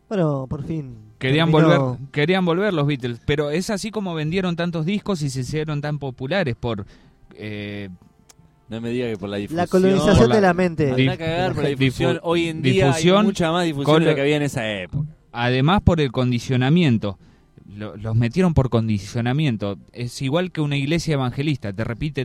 Bueno, por fin. Querían terminó. volver los Beatles, pero es así como vendieron tantos discos y se hicieron tan populares por... No me diga que por la difusión. La colonización de la mente. Anda a cagar por la difusión. Hoy en día hay mucha más difusión de la que había en esa época. Además por el condicionamiento. Los metieron por condicionamiento. Es igual que una iglesia evangelista. Te repite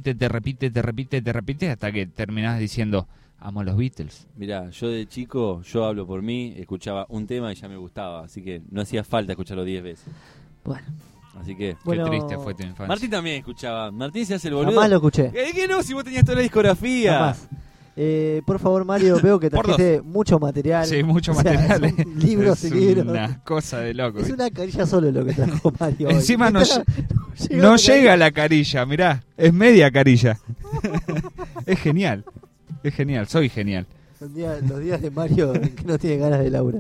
hasta que terminás diciendo, amo a los Beatles. Mirá, yo de chico, yo hablo por mí, escuchaba un tema y ya me gustaba. Así que no hacía falta escucharlo 10 veces. Bueno. Así que... Qué triste fue tu infancia. Martín también escuchaba. Martín se hace el boludo. Jamás lo escuché. ¿Qué no? Si vos tenías toda la discografía. Jamás. Por favor, Mario, veo que trajiste mucho material. Sí, mucho material. Libros y libros. Es una cosa de loco. Es una carilla solo lo que trajo Mario. Encima no llega la carilla, mirá. Es media carilla. Es genial. Es genial, soy genial. Los días de Mario que no tiene ganas de Laura.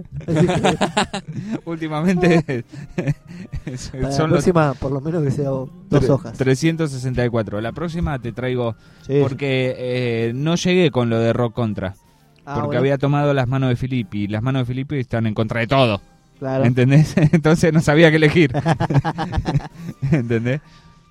Últimamente son la próxima, por lo menos que sea 2 hojas. 364. La próxima te traigo porque no llegué con lo de Rock Contra. Porque había tomado Las Manos de Filippi y Las Manos de Filippi están en contra de todo. Claro. ¿Entendés? Entonces no sabía qué elegir. ¿Entendés?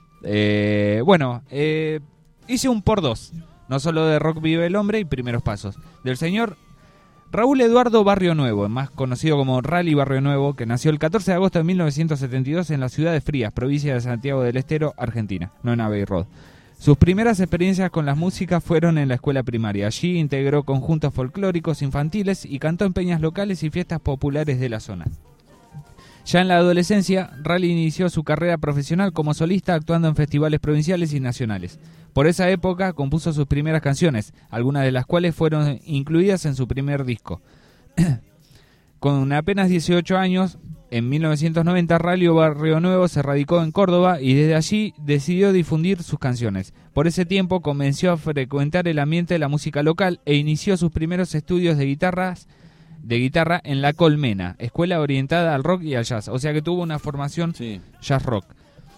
Bueno, hice un por 2. No solo de Rock Vive el Hombre y Primeros Pasos. Del señor Raúl Eduardo Barrio Nuevo, más conocido como Rally Barrio Nuevo, que nació el 14 de agosto de 1972 en la ciudad de Frías, provincia de Santiago del Estero, Argentina, no en Abbey Road. Sus primeras experiencias con la música fueron en la escuela primaria. Allí integró conjuntos folclóricos infantiles y cantó en peñas locales y fiestas populares de la zona. Ya en la adolescencia, Rally inició su carrera profesional como solista actuando en festivales provinciales y nacionales. Por esa época compuso sus primeras canciones, algunas de las cuales fueron incluidas en su primer disco. Con apenas 18 años, en 1990 Rally Barrio Nuevo se radicó en Córdoba y desde allí decidió difundir sus canciones. Por ese tiempo comenzó a frecuentar el ambiente de la música local e inició sus primeros estudios de guitarra en La Colmena, escuela orientada al rock y al jazz. O sea que tuvo una formación jazz rock.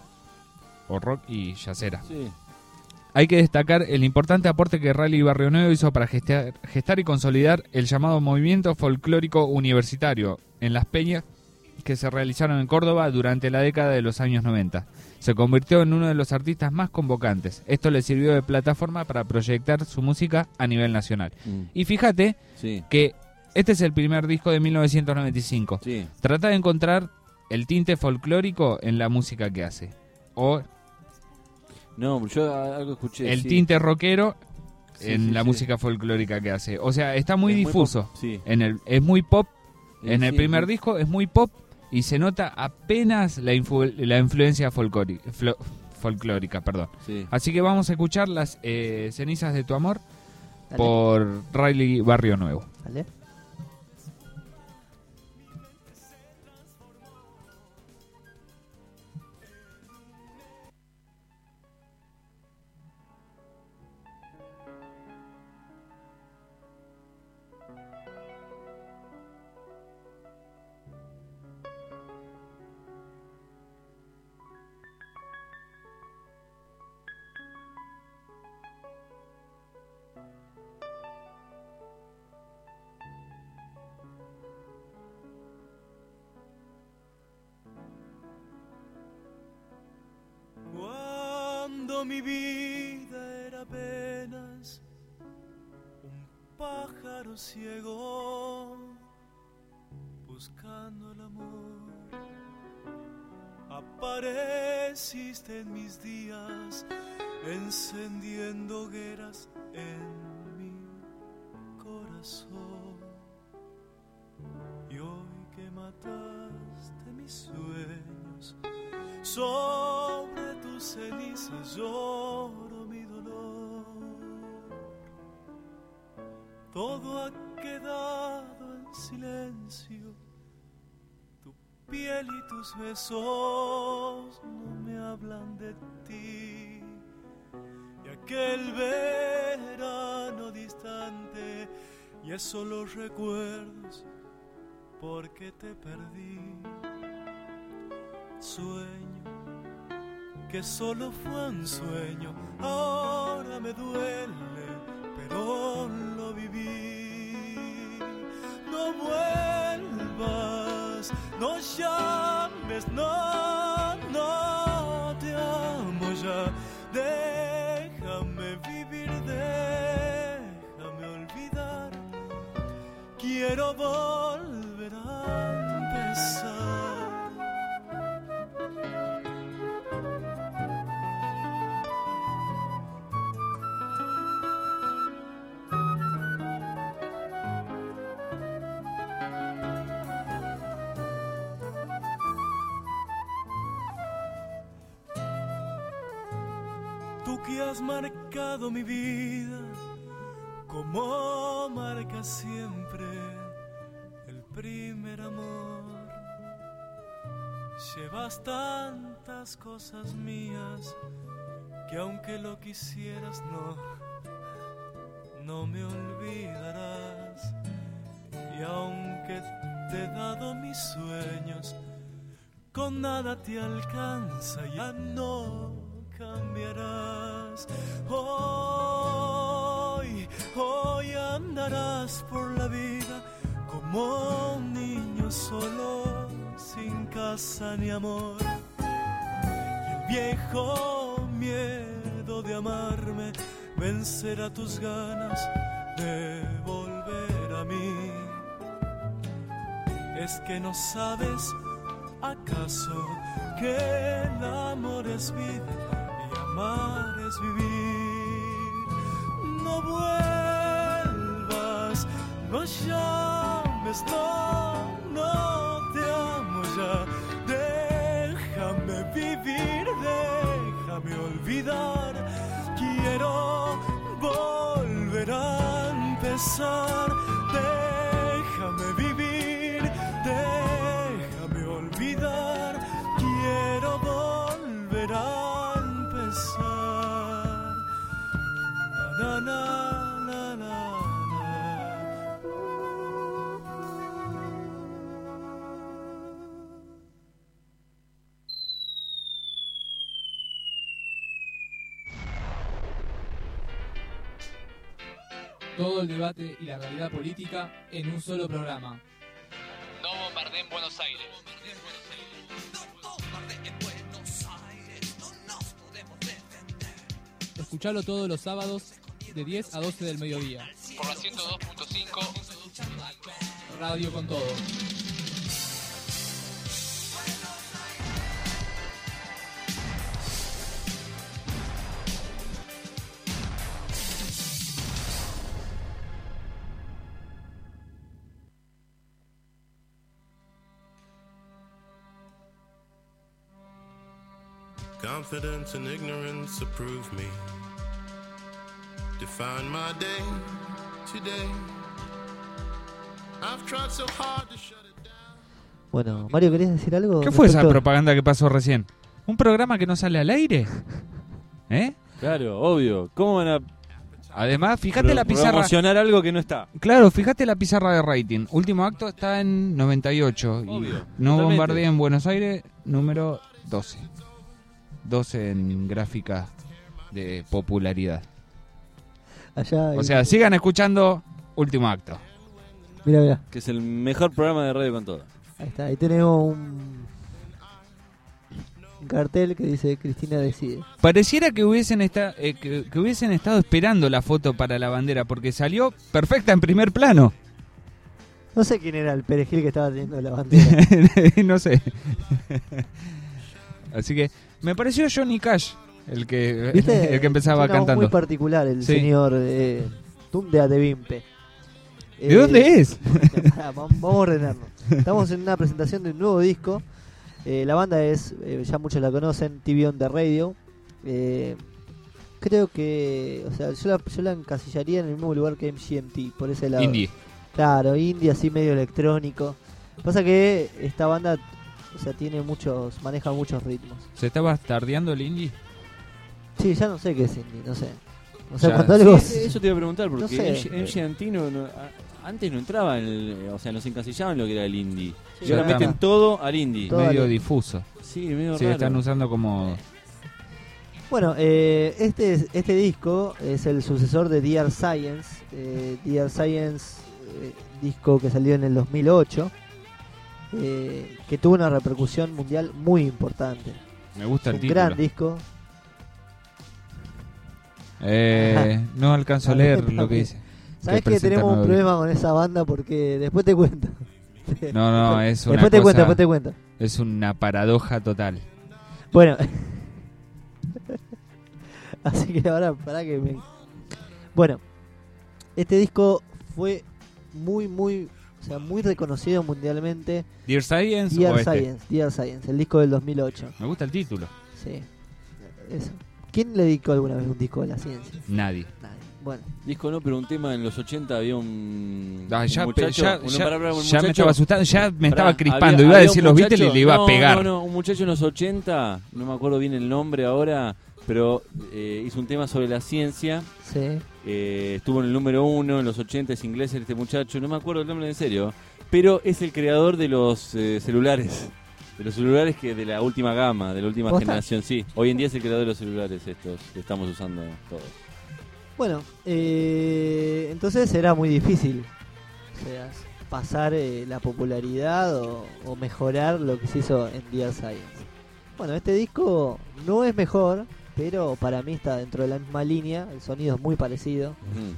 O rock y jazzera. Sí. Hay que destacar el importante aporte que Rally Barrio Nuevo hizo para gestar y consolidar el llamado movimiento folclórico universitario en las peñas que se realizaron en Córdoba durante la década de los años 90. Se convirtió en uno de los artistas más convocantes. Esto le sirvió de plataforma para proyectar su música a nivel nacional. Y fíjate que este es el primer disco de 1995. Trata de encontrar el tinte folclórico en la música que hace. O no, yo algo escuché. El tinte rockero en la música folclórica que hace. O sea, está muy difuso. Es muy pop. En el primer disco es muy pop y se nota apenas la influencia folclórica. Así que vamos a escuchar las Cenizas de tu amor. Dale. Por Rally Barrio Nuevo. Dale. Cuando mi vida era apenas un pájaro ciego buscando el amor, apareciste en mis días encendiendo hogueras en mi corazón, y hoy que mataste mis sueños, sobre tus cenizas lloro mi dolor. Todo ha quedado en silencio, tu piel y tus besos no me hablan de ti, y aquel verano distante ya solo recuerdos porque te perdí. Sueño que solo fue un sueño, ahora me duele, pero lo viví. No vuelvas quiero volver a empezar. Tú que has marcado mi vida, como marca siempre el primer amor. Llevas tantas cosas mías que aunque lo quisieras no me olvidarás. Y aunque te he dado mis sueños, con nada te alcanza, ya no cambiarás. Hoy andarás por la vida como un niño solo, sin casa ni amor. Y el viejo miedo de amarme vencerá tus ganas de volver a mí. Es que no sabes, ¿acaso que el amor es vida y amar es vivir? No vuelvas, no llames, no te amo ya. Déjame vivir, déjame olvidar. Quiero volver a empezar. Déjame vivir, déjame olvidar. Quiero volver a empezar. Na, na, na, na, na. Todo el debate y la realidad política en un solo programa. No bombardeen Buenos Aires. Escuchalo todos los sábados de 10 a 12 del mediodía. Por la 102.5 Radio con todo. Confidence and ignorance approve me. Define my day today. I've tried so hard to shut it down. Bueno, Mario, ¿querías decir algo? ¿Qué fue esa propaganda que pasó recién? ¿Un programa que no sale al aire? ¿Eh? Claro, obvio. ¿Cómo van a Además, fíjate la pizarra. promocionar algo que no está? Claro, fíjate la pizarra de rating. Último acto está en 98. Obvio, Y no totalmente. bombardea en Buenos Aires, número 12. 12 en gráfica de popularidad. Allá O sea, sigan escuchando Último Acto. Mira. Que es el mejor programa de radio con todo. Ahí está, ahí tenemos un cartel que dice Cristina decide. Pareciera que hubiesen estado esperando la foto para la bandera, porque salió perfecta en primer plano. No sé quién era el perejil que estaba teniendo la bandera. No sé. Así que me pareció Johnny Cash el que empezaba Tiene una voz cantando. muy particular el Sí. señor Tunde Adebimpe. ¿De dónde es? Vamos a ordenarnos. Estamos en una presentación de un nuevo disco. La banda es, ya muchos la conocen, TV on the Radio. Creo que, o sea, yo la encasillaría en el mismo lugar que MGMT, por ese lado. Indie. Claro, indie, así medio electrónico. Pasa que esta banda, o sea, maneja muchos ritmos. ¿Se está bastardeando el indie? Sí, ya no sé qué es indie, no sé. O sea, Ya. cuando algo... Sí, eso te iba a preguntar, porque No sé. MGMT antes no entraba o sea, nos encasillaban en lo que era el indie. Sí, Y ahora ya está. meten todo al indie. Todo Medio al- difuso. Sí, medio Sí, raro. están usando como... Bueno, este disco es el sucesor de Dear Science. Dear Science, disco que salió en el 2008, que tuvo una repercusión mundial muy importante. Me gusta el Un título. gran disco. No alcanzo a leer lo que dice. ¿Sabés que presenta tenemos un nuevo problema con esa banda? Porque después te cuento. No, es una Después te cuento, cosa- después te cuento. Es una paradoja total. Bueno. Así que ahora, para que me... Bueno, este disco fue muy reconocido mundialmente. Dear Science o Dear este. Science, Dear Science, el disco del 2008. Me gusta el título. Sí, eso. ¿Quién le dedicó alguna vez un disco de la ciencia? Nadie. Nadie. Bueno, Disco no, pero un tema en los 80 había un, Ah, ya un muchacho. ya- un- ya- pará, un ya me muchacho- estaba asustando, ya me estaba Pará, crispando. Iba a había decir un los muchacho- Beatles y le iba a pegar. No, un muchacho en los 80, no me acuerdo bien el nombre ahora, pero hizo un tema sobre la ciencia. sí. Estuvo en el número 1 en los 80, es inglés este muchacho, no me acuerdo el nombre en serio, pero es el creador de los celulares. De los celulares que de la última gama, de la última ¿Posta? generación, sí. Hoy en día es el creador de los celulares estos que estamos usando todos. Bueno, entonces era muy difícil, o sea, pasar la popularidad o mejorar lo que se hizo en Dear Science. Bueno, este disco no es mejor, pero para mí está dentro de la misma línea, el sonido es muy parecido.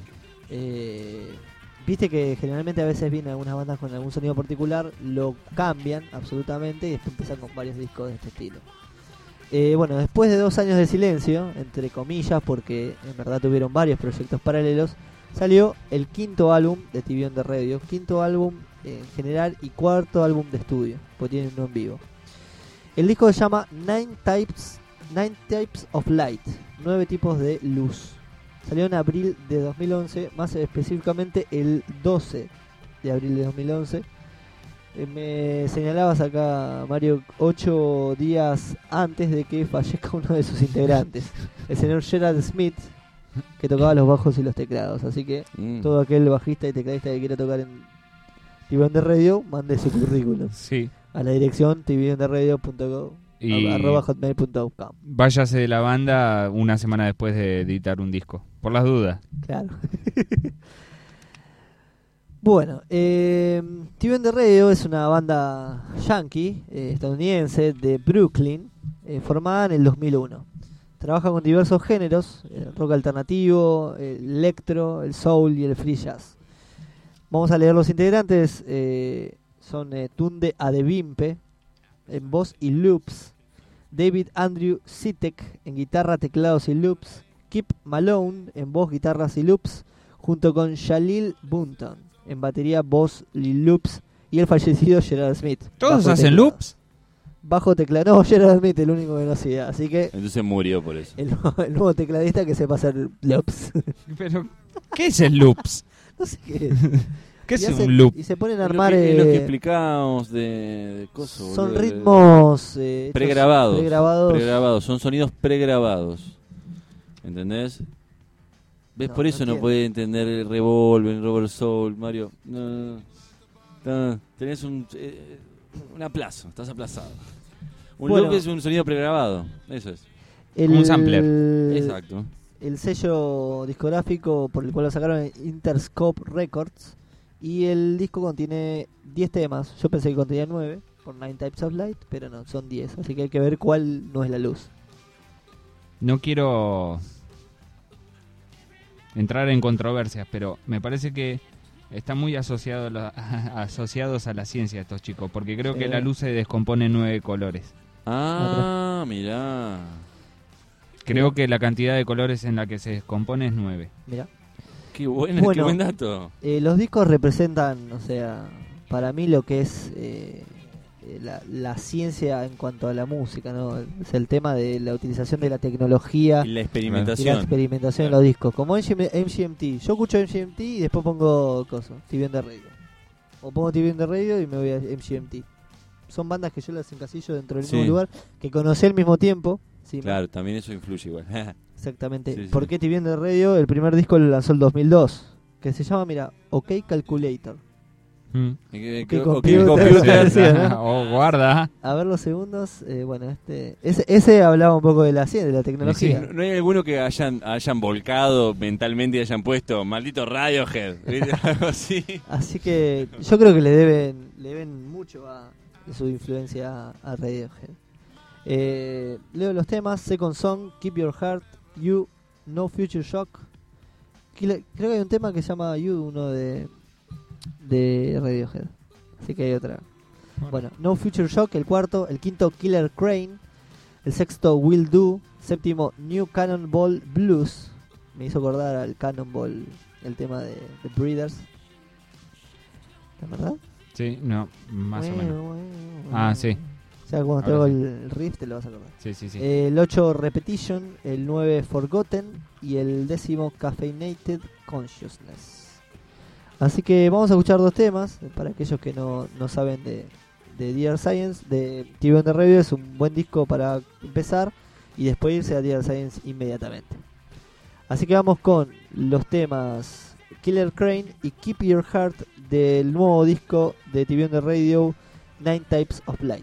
Viste que generalmente a veces vienen algunas bandas con algún sonido particular, lo cambian absolutamente y después empiezan con varios discos de este estilo. Bueno, después de 2 años de silencio, entre comillas, porque en verdad tuvieron varios proyectos paralelos, salió el 5º álbum de TV on the Radio, 5º álbum en general y 4º álbum de estudio, porque tienen uno en vivo. El disco se llama Nine Types of Light, 9 tipos de luz. Salió en abril de 2011, más específicamente el 12 de abril de 2011. Me señalabas acá, Mario, 8 días antes de que fallezca uno de sus integrantes, el señor Gerald Smith, que tocaba los bajos y los teclados. Así que todo aquel bajista y tecladista que quiera tocar en TV on the Radio, mande su currículum Sí. a la dirección tvontheradio.com Y @hotmail.com. váyase de la banda una semana después de editar un disco. Por las dudas. Claro. Bueno, TV on the Radio es una banda yankee, estadounidense, de Brooklyn, formada en el 2001. Trabaja con diversos géneros, rock alternativo, el electro, el soul y el free jazz. Vamos a leer los integrantes. Son Tunde Adebimpe en voz y loops, David Andrew Sitek en guitarra, teclados y loops, Kip Malone en voz, guitarras y loops, junto con Jalil Bunton en batería, voz y loops, y el fallecido Gerald Smith. ¿Todos bajo hacen teclado. loops? Bajo teclado. No, Gerald Smith el único que no hacía. Así que Entonces murió por eso. el nuevo tecladista que sepa hacer loops. Pero, ¿qué es el loops? No sé qué es. ¿Qué es Y hacen- un loop? Y se ponen a Es armar... lo que explicábamos de cosas. son ritmos... hechos Pregrabados. pregrabados. Pregrabados, son sonidos pregrabados. ¿Entendés? ¿Ves? No, Por no eso no entiendo. puede entender el Revolver, el Robert Soul, Mario. No. Tenés un aplazo, estás aplazado. Un Bueno. loop es un sonido pregrabado, eso es. El, Un sampler. Exacto. El sello discográfico por el cual lo sacaron es Interscope Records. Y el disco contiene 10 temas. Yo pensé que contenía 9 por Nine Types of Light, pero no, son 10. Así que hay que ver cuál no es la luz. No quiero entrar en controversias, pero me parece que están muy asociados a la ciencia estos chicos, porque creo que Sí. la luz se descompone en 9 colores. Ah, mirá. Creo que la cantidad de colores en la que se descompone es 9. Mira. Qué bueno, Bueno. qué buen dato. Los discos representan, o sea, para mí lo que es la ciencia en cuanto a la música, ¿no? Es el tema de la utilización de la tecnología Y la y la experimentación. experimentación en Claro. los discos. Como MGMT. Yo escucho MGMT y después pongo TV on the Radio. O pongo TV on the Radio y me voy a MGMT. Son bandas que yo las encasillo dentro del Sí. mismo lugar, que conocí al mismo tiempo. Sí, Claro, también eso influye igual. exactamente. Sí, sí. ¿Por qué TV on the Radio? El primer disco lo lanzó el 2002. Que se llama, mira, OK Calculator. ¿Qué computer? Sí, ¿no? Oh, guarda. A ver los segundos. Bueno, ese hablaba un poco de la ciencia, de la Sí, tecnología. ¿no hay alguno que hayan volcado mentalmente y hayan puesto maldito Radiohead? ¿Viste? Algo así. Así que yo creo que le deben mucho de su influencia a Radiohead. Leo los temas: Second Song, Keep Your Heart, You, No Future Shock, creo que hay un tema que se llama You, uno de Radiohead. Así que hay otra. Bueno, No Future Shock, el cuarto. El quinto, Killer Crane. El sexto, Will Do. Séptimo, New Cannonball Blues. Me hizo acordar al Cannonball, el tema de The Breeders. ¿La verdad? Sí, no, más o menos. Bueno. Ah, sí. O sea, cuando te hago el riff te lo vas a acordar. Sí. El 8, Repetition. El 9, Forgotten. Y el 10, Caffeinated Consciousness. Así que vamos a escuchar dos temas. Para aquellos que no saben de Dear Science, de TV on the Radio, es un buen disco para empezar. Y después irse a Dear Science inmediatamente. Así que vamos con los temas Killer Crane y Keep Your Heart del nuevo disco de TV on the Radio, Nine Types of Light.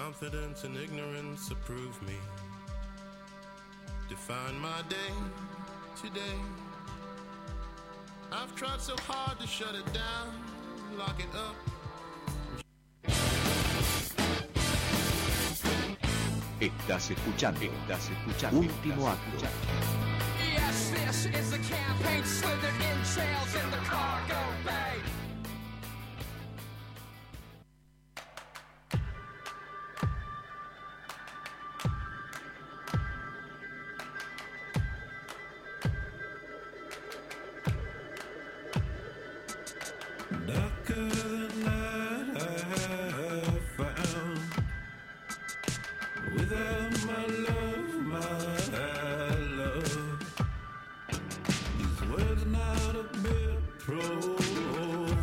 Confidence and ignorance approve me. Define my day today. I've tried so hard to shut it down, lock it up. Estás escuchando Último Acto. Yes, this is the campaign slithered in jails in the cargo bay. Darker than night I have found. Without my love, these words not a bit profound.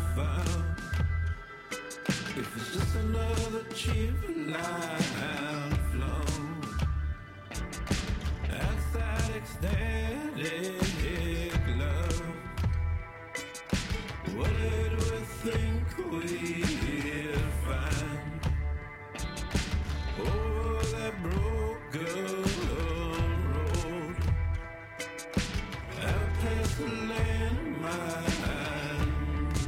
If it's just another cheap line flown, that's that ecstatic love. What did we think we'd find over that broken road? Out past the landmines,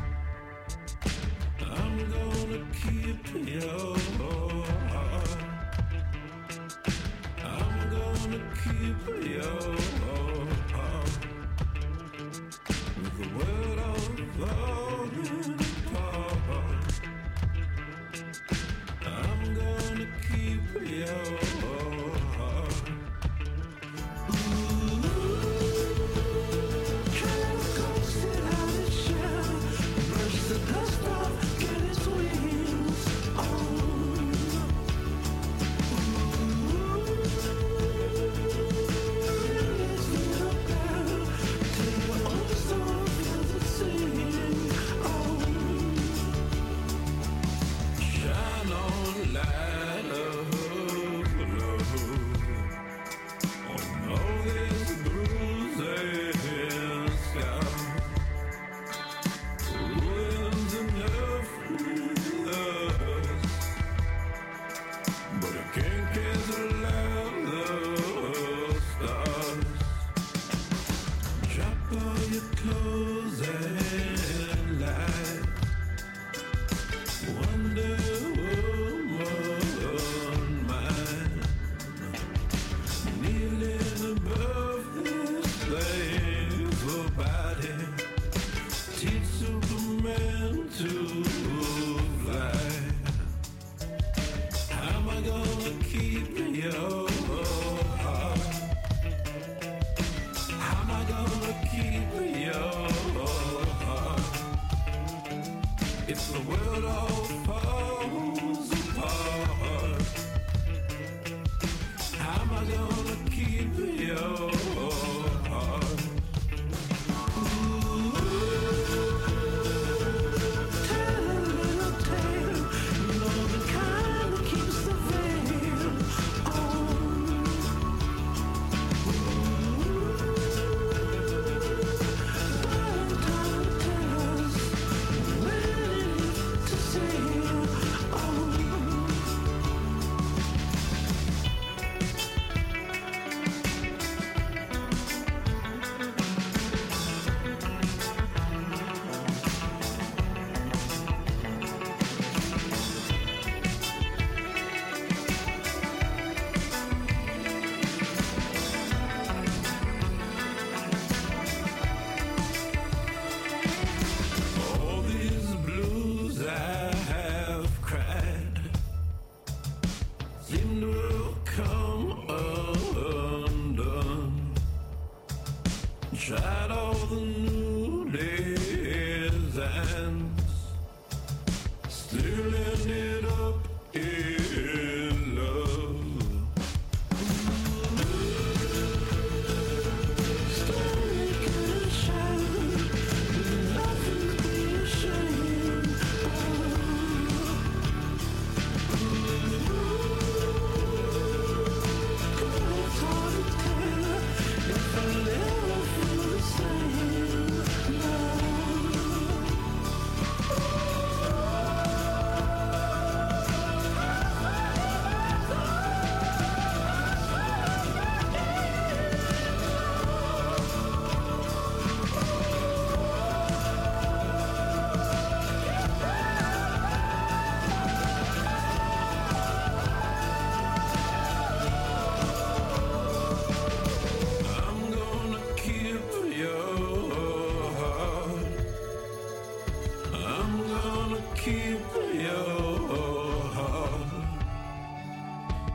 I'm gonna keep your heart. I'm gonna keep your heart. With the world all falling apart, I'm gonna keep your heart. Ooh, clouds coasted out its shell, brush the dust off, get its wings on. Shine on, light of love on all this bruising scar. Ruins enough with us, but I can't cancel out the stars. Drop all your clothes and light. Wonder Woman mine, kneeling above this slave body. Teach Superman to fly. How am I gonna keep your heart? How am I gonna keep your heart? If the world all falls apart, how am I gonna keep your heart? Ooh, tell a little tale, you know the kind that keeps the veil on. Valentine tells when to sail on. All these blues I have cried seem to have come undone. Tried all the new designs, still ended up in love. Still making it shine, nothing to be ashamed of. It's hard to tell if I never feel the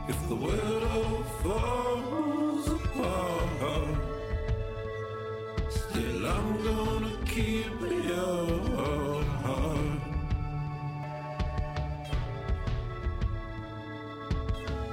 if the world all falls apart, still I'm gonna keep your heart.